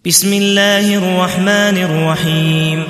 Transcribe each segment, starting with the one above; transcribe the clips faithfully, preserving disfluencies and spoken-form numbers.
بسم الله الرحمن الرحيم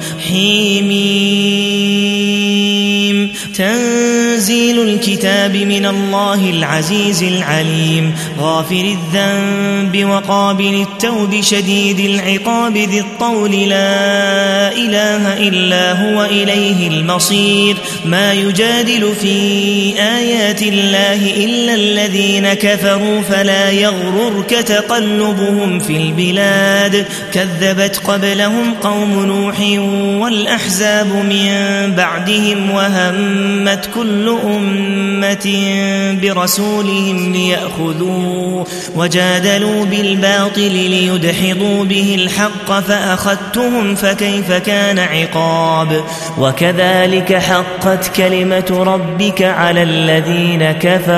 حميم تنزيل الكتاب من الله العزيز العليم غافر الذنب وقابل التوب شديد العقاب ذي الطول لا إله إلا هو إليه المصير ما يجادل في آيات الله إلا الذين كفروا فلا يغررك تقلبهم في البلاد كذبت قبلهم قوم نوح والأحزاب من بعدهم وهمت كل أمة برسولهم ليأخذوه وجادلوا بالباطل ليدحضوا به الحق فأخذتهم فكيف كان عقاب وكذلك حقت كلمة ربك على الذين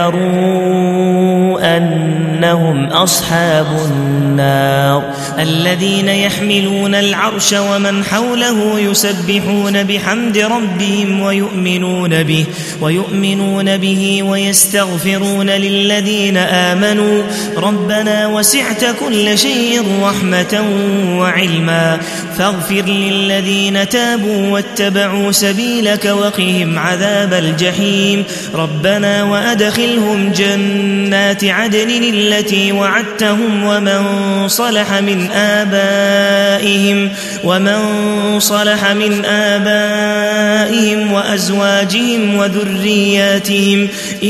كفروا أنهم أصحاب النار الذين يحملون العرش ومن حوله يسبحون بحمد ربهم ويؤمنون به ويؤمنون به ويستغفرون للذين آمنوا ربنا وسعت كل شيء رحمة وعلما فاغفر للذين تابوا واتبعوا سبيلك وقهم عذاب الجحيم ربنا وأدخلهم جنات عدن التي وعدتهم ومن صلح من آبائهم ومن صلح من آبائهم وأزواجهم وذرياتهم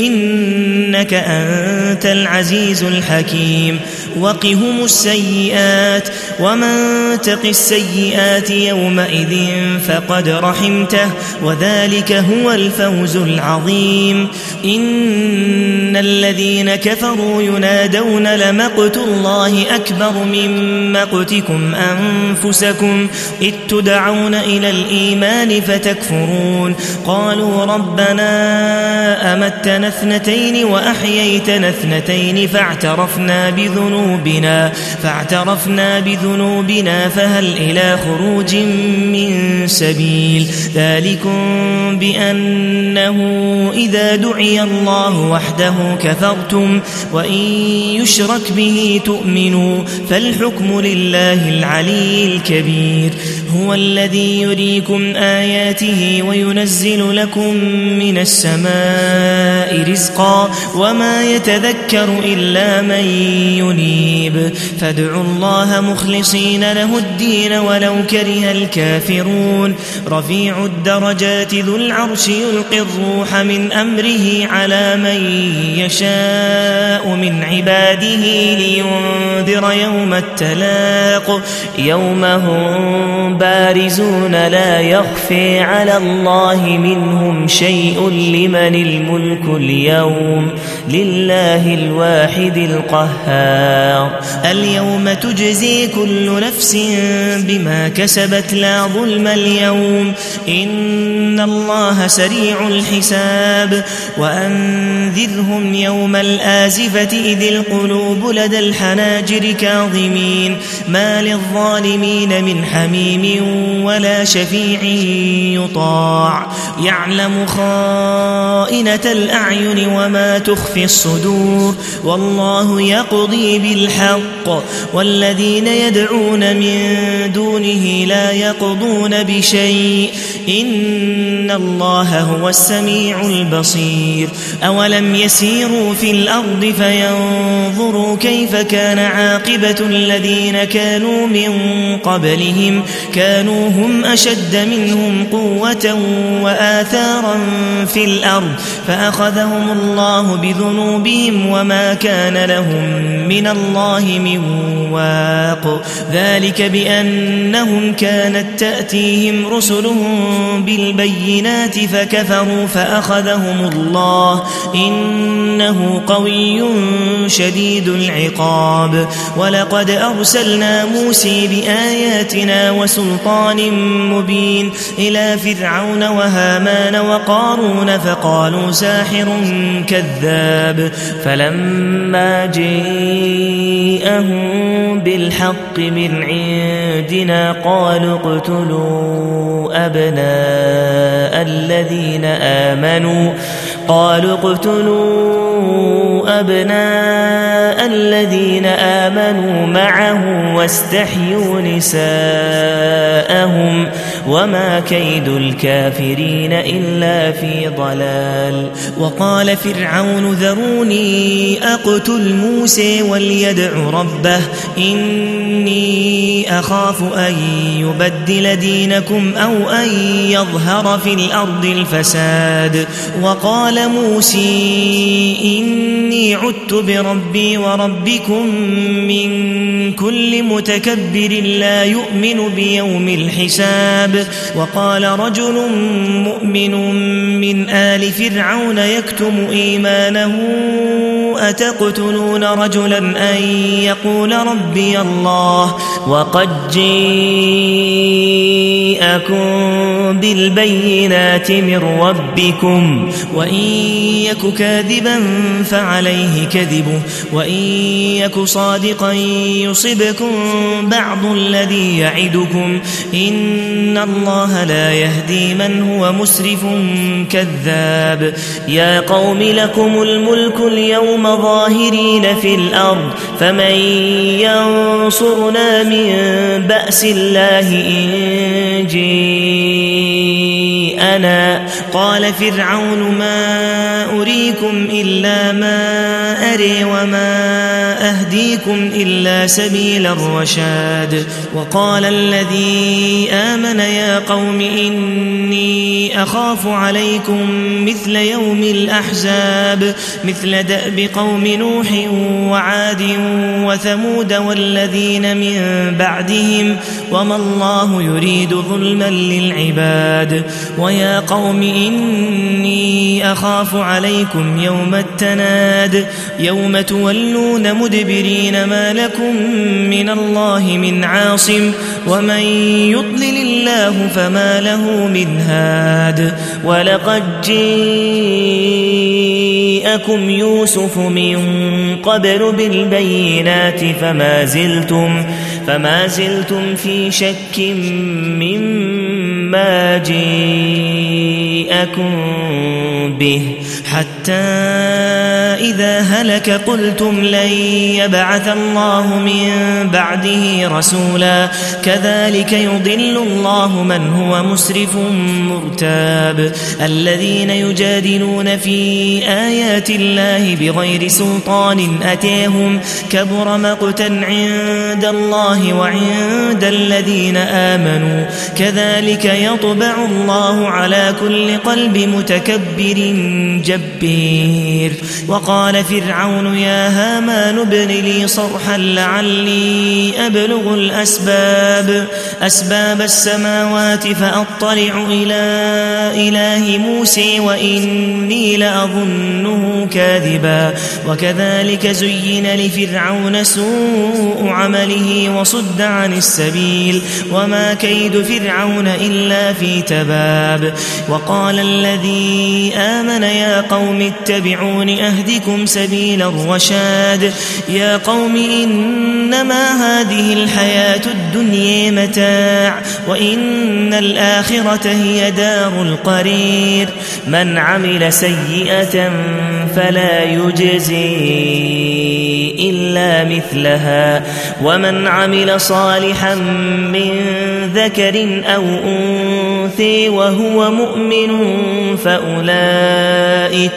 إنك أنت العزيز الحكيم وقهم السيئات ومن تق السيئات يومئذ فقد رحمته وذلك هو الفوز العظيم إن الذين كفروا ينادون لمقت الله أكبر من مقتكم أنفسكم إذ تدعون إلى الإيمان فتكفرون قالوا ربنا أمتنا اثنتين وأحييتنا اثنتين فاعترفنا بذنوبنا فاعترفنا بذنوبنا فهل إلى خروج من سبيل ذلكم بأنه إذا دعي الله وحده كفرتم وإن يشرك به تؤمنوا فالحكم لله العلي الكبير هو الذي يريكم آياته وينزل لكم من السماء رزقا وما يتذكر إلا من ينيب فادعوا الله مخلصين له الدين ولو كره الكافرون رفيع الدرجات ذو العرش يلقي الروح من أمره على من يشاء من عباده لينذر يوم التلاق يوم هم بارزون لا يخفي على الله منهم شيء لمن الملك اليوم لله الواحد القهار اليوم تجزي كل نفس بما كسبت لا ظلم اليوم إن الله سريع الحساب وأنذرهم يوم الآزفة إذ القلوب لدى الحناجر كاظمين ما للظالمين من حميم ولا شفيع يطاع يعلم خائنة الأعين وما تخفي الصدور والله يقضي بالحق والذين يدعون من دونه لا يقضون بشيء إن الله هو السميع البصير أولم يسيروا في الأرض فينظروا كيف كان عاقبة الذين كانوا من قبلهم كانوا هم أشد منهم قوة وآثارا في الأرض فأخذهم الله بذنوبهم وما كان لهم من الله من واق ذلك بأنهم كانت تأتيهم رسلهم بالبينات فكفروا فأخذهم الله إنه قوي شديد العقاب ولقد أرسلنا موسى بآياتنا وسلطان مبين إلى فرعون وهامان وقارون فقالوا ساحر كذاب فلما جاءهم بالحق من عندنا قالوا اقتلوا أبناء الذين آمنوا قالوا اقتلوا أبناء الذين آمنوا معه واستحيوا نساءهم وما كيد الكافرين إلا في ضلال. وقال فرعون ذروني أقتل موسى وليدع ربه إني أخاف أن يبدل دينكم أو أن يظهر في الأرض الفساد. وقال موسى إني عدت بربي وربكم من كل متكبر لا يؤمن بيوم الحساب. وقال رجل مؤمن من آل فرعون يكتم إيمانه أتقتلون رجلا أن يقول ربي الله وقد جاءكم بالبينات من ربكم وإن يك كاذبا فعليه كذبه وإن يك صادقا يصبكم بعض الذي يعدكم إن الله لا يهدي من هو مسرف كذاب. يا قوم لكم الملك اليوم ظاهرين في الأرض فمن ينصرنا من بأس الله إن جاءنا. قال فرعون ما أريكم إلا ما أري وما أهديكم إلا سبيل الرشاد. وقال الذي آمن يا قوم إني أخاف عليكم مثل يوم الأحزاب مثل دأب قوم نوح وعاد وثمود والذين من بعدهم وما الله يريد ظلما للعباد. ويا قوم إني أخاف عليكم يوم التناد يوم تولون مدبرين ما لكم من الله من عاصم ومن يضلل الله فما له من هاد. ولقد جاءكم يوسف من قبل بالبينات فما زلتم فما زلتم في شك مما جاءكم به حتى إذا هلك قلتم لن يبعث الله من بعده رسولا كذلك يضل الله من هو مسرف مرتاب. الذين يجادلون في آيات الله بغير سلطان أتيهم كبر مقتا عند الله وعند الذين آمنوا كذلك يطبع الله على كل قلب متكبر جبير. وقال فرعون يا هامان ابن لي صرحا لعلي أبلغ الأسباب أسباب السماوات فأطلع إلى إله موسى وإني لأظنه كاذبا. وكذلك زين لفرعون سوء عمله وصد عن السبيل وما كيد فرعون إلا في تباب. وقال الذي آمن يا قوم اتبعون أهدكم سبيل الرشاد. يا قوم إنما هذه الحياة الدنيا متاع وإن الآخرة هي دار القرير. من عمل سيئة فلا يجزي إلا مثلها ومن عمل صالحا من ذكر أو أنثى وهو مؤمن فأولئك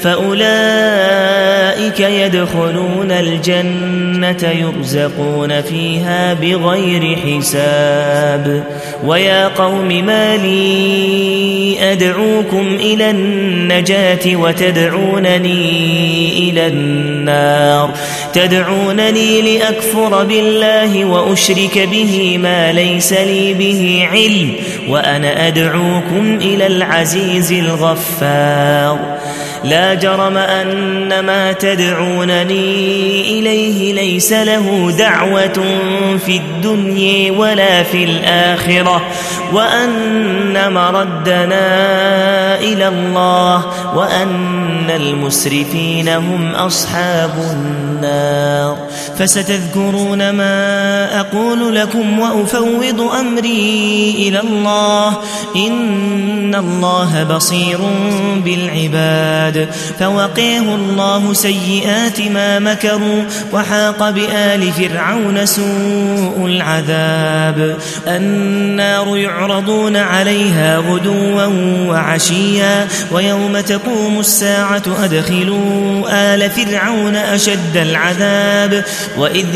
فأولئك يدخلون الجنة يرزقون فيها بغير حساب. ويا قوم ما لي أدعوكم إلى النجاة وتدعونني إلى النار تدعونني لأكفر بالله وأشرك به ما ليس لي به علم وأنا أدعوكم إلى العزيز الغفار. لا جرم أن ما تدعونني إليه ليس له دعوة في الدنيا ولا في الآخرة وأن مردنا إلى الله وأن المسرفين هم أصحاب النار. فستذكرون ما أقول لكم وأفوض أمري إلى الله إن الله بصير بالعباد. العباد فوقيه الله سيئات ما مكروا وحاق بآل فرعون سوء العذاب النار يعرضون عليها غدوا وعشيا ويوم تقوم الساعة أدخلوا آل فرعون أشد العذاب وإذ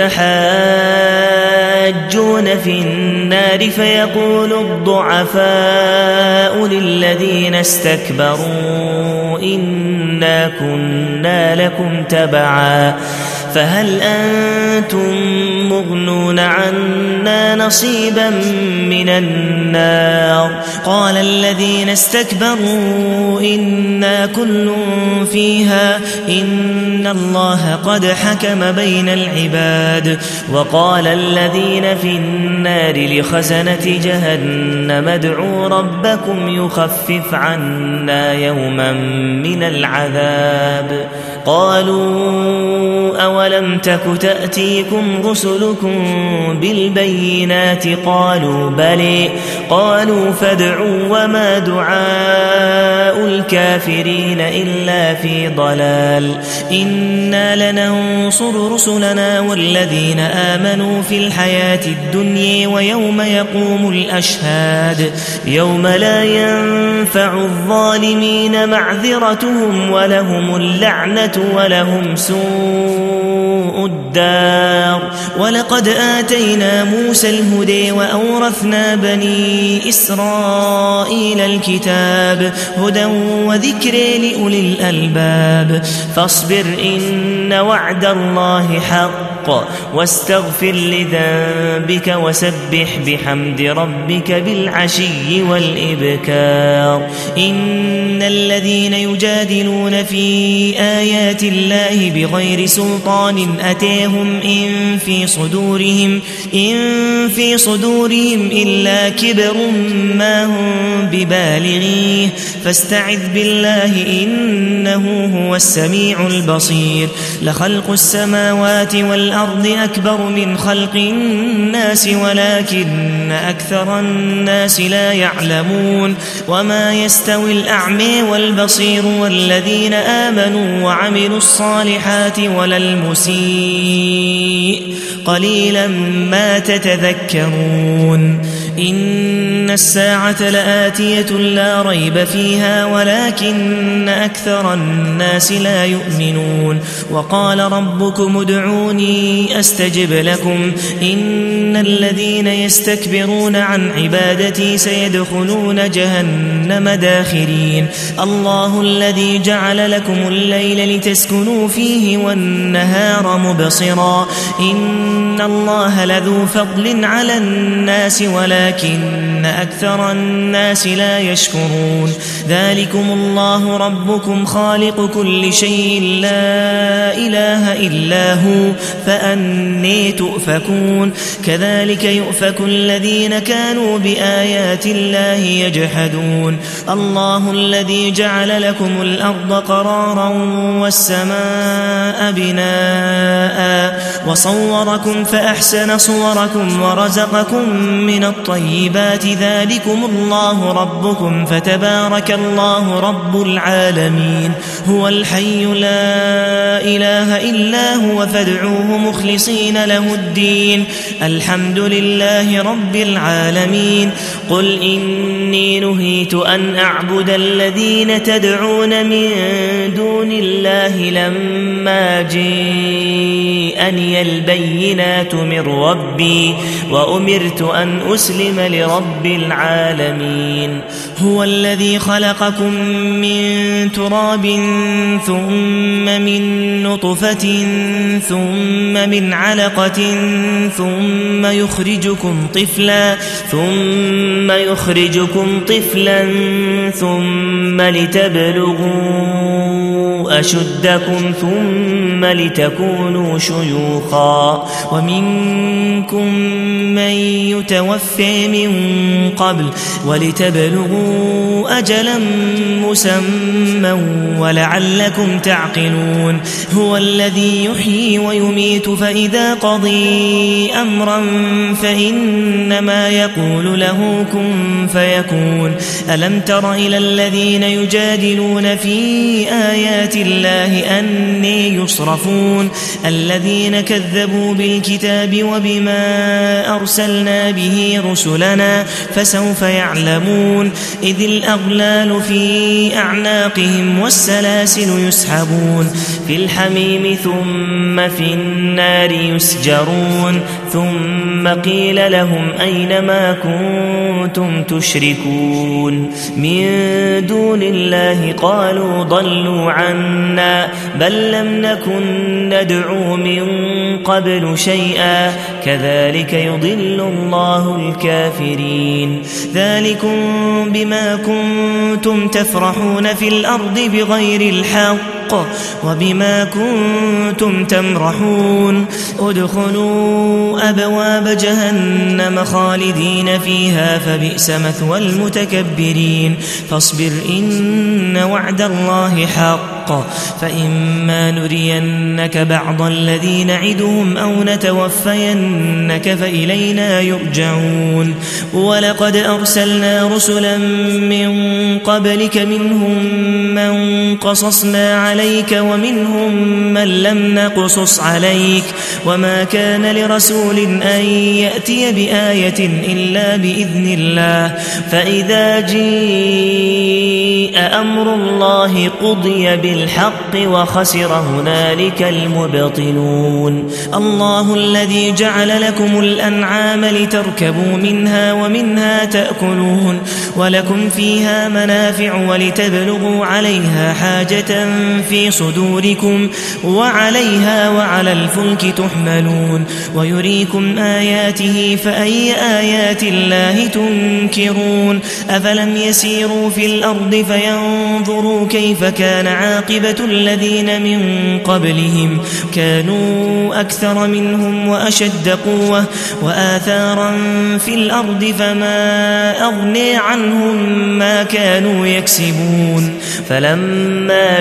يتحاجون في النار فيقول الضعفاء للذين استكبروا إنا كنا لكم تبعا فهل أنتم مغنون عنا نصيبا من النار قال الذين استكبروا إنا كل فيها إن الله قد حكم بين العباد وقال الذين في النار لخزنة جهنم ادعوا ربكم يخفف عنا يوما من العذاب قالوا أولم تك تأتيكم رسلكم بالبينات قالوا بلى قالوا فادعوا وما دعاء الكافرين إلا في ضلال إنا لننصر رسلنا والذين آمنوا في الحياة الدنيا ويوم يقوم الأشهاد يوم لا ينفع الظالمين معذرتهم ولهم اللعنة ولهم سوء الدار ولقد آتينا موسى الهدى وأورثنا بني إسرائيل الكتاب هدى وذكر لأولي الألباب فاصبر إن وعد الله حق واستغفر لذنبك وسبح بحمد ربك بالعشي والإبكار إن الذين يجادلون في آيات الله بغير سلطان أتيهم إن في صدورهم إن في صدورهم إلا كبر ما هم ببالغيه فاستعذ بالله إنه هو السميع البصير لخلق السماوات والأرض أكبر من خلق الناس ولكن أكثر الناس لا يعلمون وما يستوي الأعمى والبصير والذين آمنوا وعملوا الصالحات ولا المسيء قليلا ما تتذكرون إن الساعة لآتية لا ريب فيها ولكن أكثر الناس لا يؤمنون وقال ربكم ادعوني أستجب لكم إن الذين يستكبرون عن عبادتي سيدخلون جهنم داخرين الله الذي جعل لكم الليل لتسكنوا فيه والنهار مبصرا إن الله لذو فضل على الناس ولكن أكثر الناس لا يشكرون ذلكم الله ربكم خالق كل شيء لا إله إلا هو فأني تؤفكون كذلك يؤفك الذين كانوا بآيات الله يجحدون الله الذي جعل لكم الأرض قرارا والسماء بناء وصوركم فأحسن صوركم ورزقكم من الطيبات ذلكم الله ربكم فتبارك الله رب العالمين هو الحي لا إله إلا هو فادعوه مخلصين له الدين الحمد لله رب العالمين قل إني نهيت أن أعبد الذين تدعون من دون الله لما جاءني البينات من ربي وأمرت أن أسلم لرب العالمين هو الذي خلقكم من تراب ثم من نطفة ثم من علقة ثم يخرجكم طفلا ثم يخرجكم طفلا ثم لتبلغوا أشدكم ثم لتكونوا شيوخا ومنكم من يتوفي من قبل ولتبلغوا أجلا مسمى ولعلكم تعقلون هو الذي يحيي ويميت فإذا قضي أمرا فإنما يقول له كن فيكون ألم تر إلى الذين يجادلون في آيات الله أني يصرفون الذين كذبوا بالكتاب وبما أرسلنا به رسلنا فسوف يعلمون إذ الأغلال في أعناقهم والسلاسل يسحبون في الحميم ثم في النار يسجرون ثم قيل لهم أين ما كنتم تشركون من دون الله قالوا ضلوا عنا بل لم نكن ندعو من قبل شيئا كذلك يضل الله الكافرين ذلكم بما كنتم تفرحون في الأرض بغير الحق وبما كنتم تمرحون ادخلوا أبواب جهنم خالدين فيها فبئس مثوى المتكبرين فاصبر إن وعد الله حق فإما نرينك بعض الذي نعدهم أو نتوفينك فإلينا يرجعون ولقد أرسلنا رسلا من قبلك منهم من قصصنا عليك ومنهم من لم نقصص عليك وما كان لرسول أن يأتي بآية إلا بإذن الله فإذا جاء أمر الله قضي بالحق وخسر هنالك المبطلون الله الذي جعل لكم الأنعام لتركبوا منها ومنها تأكلون ولكم فيها منافع ولتبلغوا عليها حاجة في صدوركم وعليها وعلى الفلك تحملون ويريكم آياته فأي آيات الله تنكرون أفلم يسيروا في الأرض فينظروا كيف كان عاقبة الذين من قبلهم كانوا أكثر منهم وأشد قوة وآثارا في الأرض فما أغني عنهم ما كانوا يكسبون فلما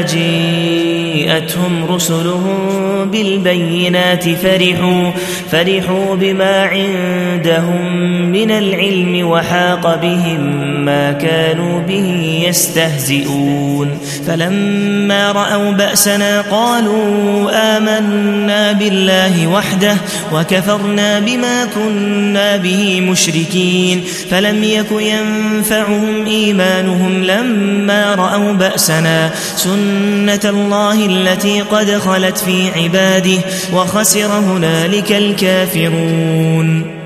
جاءتهم رسلهم بالبينات فرحوا, فرحوا بما عندهم من العلم وحاق بهم ما كانوا به يستهزئون فلما رأوا بأسنا قالوا آمنا بالله وحده وكفرنا بما كنا به مشركين فلم يك ينفعهم إيمانهم لما رأوا بأسنا سنة الله التي قد خلت في عباده وخسر هنالك الكافرون